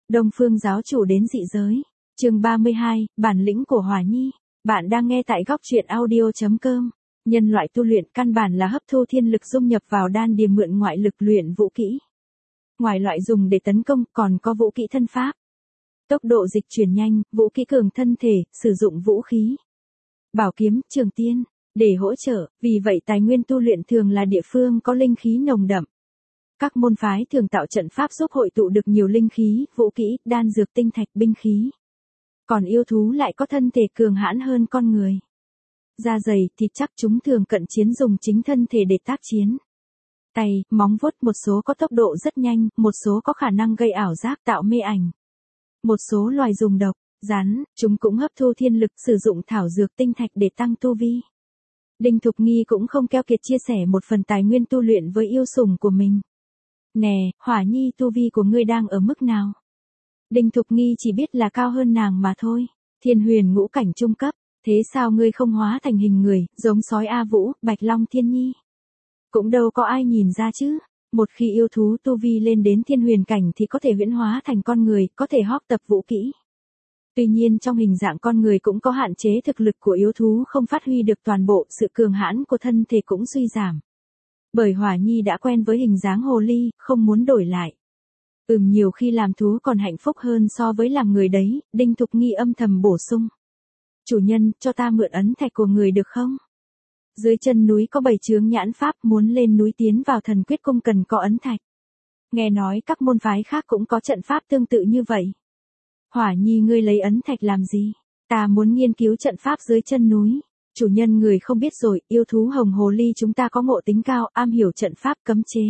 Đông Phương giáo chủ đến dị giới. Chương 32, bản lĩnh của Hỏa Nhi. Bạn đang nghe tại góc truyện audio.com. Nhân loại tu luyện căn bản là hấp thu thiên lực dung nhập vào đan điền mượn ngoại lực luyện vũ kỹ. Ngoài loại dùng để tấn công, còn có vũ kỹ thân pháp. Tốc độ dịch chuyển nhanh, vũ kỹ cường thân thể, sử dụng vũ khí. Bảo kiếm, trường tiên, để hỗ trợ, vì vậy tài nguyên tu luyện thường là địa phương có linh khí nồng đậm. Các môn phái thường tạo trận pháp giúp hội tụ được nhiều linh khí, vũ kỹ, đan dược tinh thạch binh khí. Còn yêu thú lại có thân thể cường hãn hơn con người. Da dày, thịt chắc chúng thường cận chiến dùng chính thân thể để tác chiến. Tay, móng vuốt một số có tốc độ rất nhanh, một số có khả năng gây ảo giác tạo mê ảnh. Một số loài dùng độc, rắn, chúng cũng hấp thu thiên lực sử dụng thảo dược tinh thạch để tăng tu vi. Đinh Thục Nghi cũng không keo kiệt chia sẻ một phần tài nguyên tu luyện với yêu sủng của mình. Nè, Hỏa Nhi tu vi của ngươi đang ở mức nào? Đinh Thục Nghi chỉ biết là cao hơn nàng mà thôi. Thiên huyền ngũ cảnh trung cấp, thế sao ngươi không hóa thành hình người, giống sói A Vũ, Bạch Long Thiên Nhi? Cũng đâu có ai nhìn ra chứ. Một khi yêu thú tu vi lên đến thiên huyền cảnh thì có thể huyễn hóa thành con người, có thể hóp tập vũ kỹ. Tuy nhiên trong hình dạng con người cũng có hạn chế, thực lực của yêu thú không phát huy được toàn bộ, sự cường hãn của thân thể cũng suy giảm. Bởi Hỏa Nhi đã quen với hình dáng hồ ly, không muốn đổi lại. Nhiều khi làm thú còn hạnh phúc hơn so với làm người đấy, Đinh Thục Nghi âm thầm bổ sung. Chủ nhân, cho ta mượn ấn thạch của người được không? Dưới chân núi có 7 chướng nhãn pháp, muốn lên núi tiến vào thần quyết cung cần có ấn thạch. Nghe nói các môn phái khác cũng có trận pháp tương tự như vậy. Hỏa Nhi ngươi lấy ấn thạch làm gì? Ta muốn nghiên cứu trận pháp dưới chân núi. Chủ nhân người không biết rồi, yêu thú hồng hồ ly chúng ta có ngộ tính cao, am hiểu trận pháp cấm chế.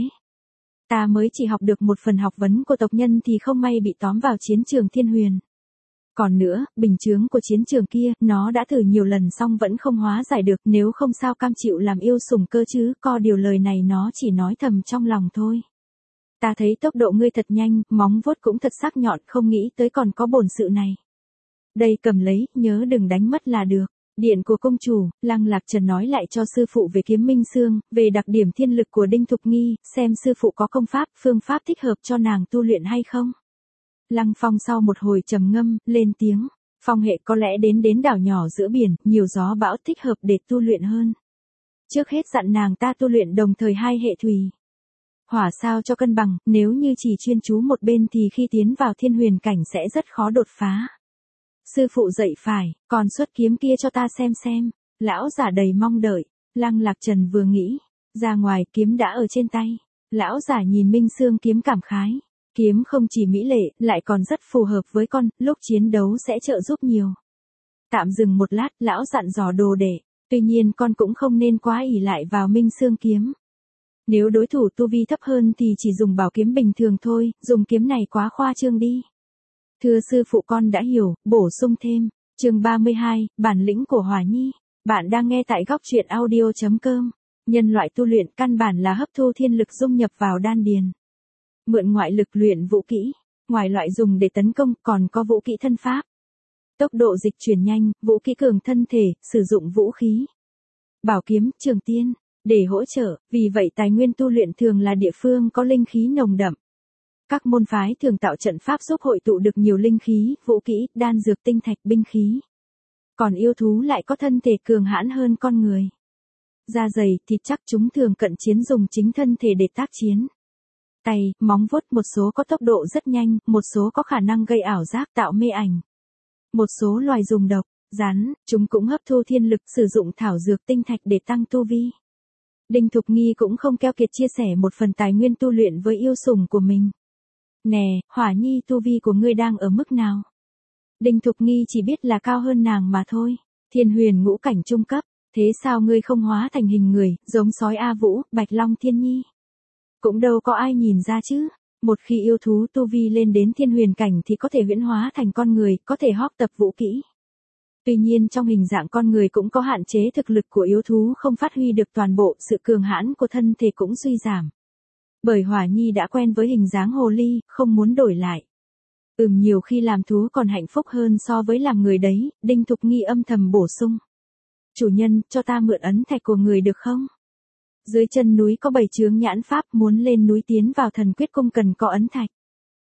Ta mới chỉ học được một phần học vấn của tộc nhân thì không may bị tóm vào chiến trường thiên huyền. Còn nữa, bình chướng của chiến trường kia, nó đã thử nhiều lần xong vẫn không hóa giải được, nếu không sao cam chịu làm yêu sủng cơ chứ, co điều lời này nó chỉ nói thầm trong lòng thôi. Ta thấy tốc độ ngươi thật nhanh, móng vuốt cũng thật sắc nhọn, không nghĩ tới còn có bổn sự này. Đây cầm lấy, nhớ đừng đánh mất là được. Điện của công chủ, Lăng Lạc Trần nói lại cho sư phụ về kiếm minh xương, về đặc điểm thiên lực của Đinh Thục Nghi, xem sư phụ có công pháp, phương pháp thích hợp cho nàng tu luyện hay không. Lăng Phong sau một hồi trầm ngâm, lên tiếng, phong hệ có lẽ đến đảo nhỏ giữa biển, nhiều gió bão thích hợp để tu luyện hơn. Trước hết dặn nàng ta tu luyện đồng thời hai hệ thủy. Hỏa sao cho cân bằng, nếu như chỉ chuyên chú một bên thì khi tiến vào thiên huyền cảnh sẽ rất khó đột phá. Sư phụ dạy phải, còn xuất kiếm kia cho ta xem. Lão giả đầy mong đợi. Lăng Lạc Trần vừa nghĩ, ra ngoài kiếm đã ở trên tay. Lão giả nhìn minh xương kiếm cảm khái. Kiếm không chỉ mỹ lệ, lại còn rất phù hợp với con, lúc chiến đấu sẽ trợ giúp nhiều. Tạm dừng một lát, lão dặn dò đồ đệ. Tuy nhiên con cũng không nên quá ỷ lại vào minh xương kiếm. Nếu đối thủ tu vi thấp hơn thì chỉ dùng bảo kiếm bình thường thôi, dùng kiếm này quá khoa trương đi. Thưa sư phụ con đã hiểu, bổ sung thêm. Chương 32, bản lĩnh của Hỏa Nhi. Bạn đang nghe tại góc truyện audio.com. Nhân loại tu luyện căn bản là hấp thu thiên lực dung nhập vào đan điền. Mượn ngoại lực luyện vũ kỹ. Ngoài loại dùng để tấn công, còn có vũ kỹ thân pháp. Tốc độ dịch chuyển nhanh, vũ kỹ cường thân thể, sử dụng vũ khí. Bảo kiếm, trường tiên, để hỗ trợ, vì vậy tài nguyên tu luyện thường là địa phương có linh khí nồng đậm. Các môn phái thường tạo trận pháp giúp hội tụ được nhiều linh khí, vũ kỹ, đan dược tinh thạch binh khí. Còn yêu thú lại có thân thể cường hãn hơn con người. Da dày, thịt chắc chúng thường cận chiến dùng chính thân thể để tác chiến. Tay, móng vuốt một số có tốc độ rất nhanh, một số có khả năng gây ảo giác tạo mê ảnh. Một số loài dùng độc, rắn, chúng cũng hấp thu thiên lực sử dụng thảo dược tinh thạch để tăng tu vi. Đinh Thục Nghi cũng không keo kiệt chia sẻ một phần tài nguyên tu luyện với yêu sủng của mình. Nè, Hỏa Nhi tu vi của ngươi đang ở mức nào? Đinh Thục Nghi chỉ biết là cao hơn nàng mà thôi. Thiên huyền ngũ cảnh trung cấp, thế sao ngươi không hóa thành hình người, giống sói A Vũ, Bạch Long Thiên Nhi? Cũng đâu có ai nhìn ra chứ. Một khi yêu thú tu vi lên đến thiên huyền cảnh thì có thể huyễn hóa thành con người, có thể hóp tập vũ kỹ. Tuy nhiên trong hình dạng con người cũng có hạn chế, thực lực của yêu thú không phát huy được toàn bộ, sự cường hãn của thân thể cũng suy giảm. Bởi Hỏa Nhi đã quen với hình dáng hồ ly, không muốn đổi lại. Nhiều khi làm thú còn hạnh phúc hơn so với làm người đấy, Đinh Thục Nghi âm thầm bổ sung. Chủ nhân, cho ta mượn ấn thạch của người được không? Dưới chân núi có 7 chướng nhãn pháp, muốn lên núi tiến vào thần quyết cung cần có ấn thạch.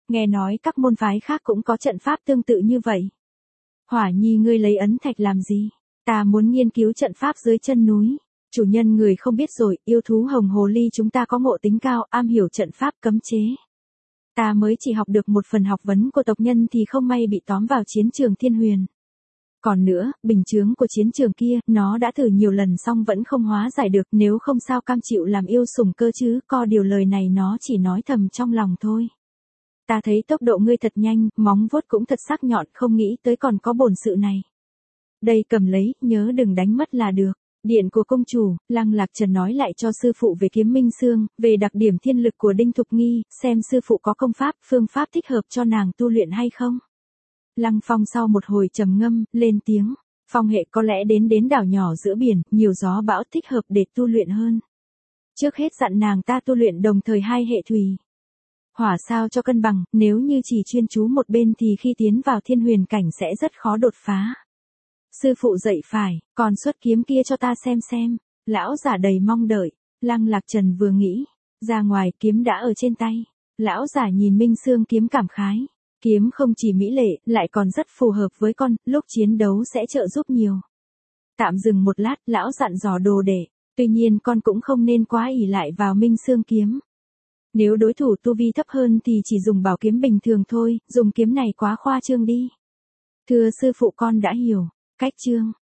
Nghe nói các môn phái khác cũng có trận pháp tương tự như vậy. Hỏa Nhi ngươi lấy ấn thạch làm gì? Ta muốn nghiên cứu trận pháp dưới chân núi. Chủ nhân người không biết rồi, yêu thú hồng hồ ly chúng ta có ngộ tính cao, am hiểu trận pháp cấm chế. Ta mới chỉ học được một phần học vấn của tộc nhân thì không may bị tóm vào chiến trường Thiên Huyền. Còn nữa, bình chướng của chiến trường kia, nó đã thử nhiều lần xong vẫn không hóa giải được, nếu không sao cam chịu làm yêu sủng cơ chứ, co điều lời này nó chỉ nói thầm trong lòng thôi. Ta thấy tốc độ ngươi thật nhanh, móng vuốt cũng thật sắc nhọn, không nghĩ tới còn có bổn sự này. Đây cầm lấy, nhớ đừng đánh mất là được. Điện của công chủ, Lăng Lạc Trần nói lại cho sư phụ về kiếm minh xương, về đặc điểm thiên lực của Đinh Thục Nghi, xem sư phụ có công pháp, phương pháp thích hợp cho nàng tu luyện hay không. Lăng Phong sau một hồi trầm ngâm, lên tiếng, phong hệ có lẽ đến đảo nhỏ giữa biển, nhiều gió bão thích hợp để tu luyện hơn. Trước hết dặn nàng ta tu luyện đồng thời hai hệ thủy. Hỏa sao cho cân bằng, nếu như chỉ chuyên chú một bên thì khi tiến vào thiên huyền cảnh sẽ rất khó đột phá. Sư phụ dạy phải, còn xuất kiếm kia cho ta xem. Lão giả đầy mong đợi, Lăng Lạc Trần vừa nghĩ, ra ngoài kiếm đã ở trên tay. Lão giả nhìn Minh Xương kiếm cảm khái. Kiếm không chỉ mỹ lệ, lại còn rất phù hợp với con, lúc chiến đấu sẽ trợ giúp nhiều. Tạm dừng một lát, lão dặn dò đồ đệ, tuy nhiên con cũng không nên quá ỷ lại vào Minh Xương kiếm. Nếu đối thủ tu vi thấp hơn thì chỉ dùng bảo kiếm bình thường thôi, dùng kiếm này quá khoa trương đi. Thưa sư phụ con đã hiểu, cách chương.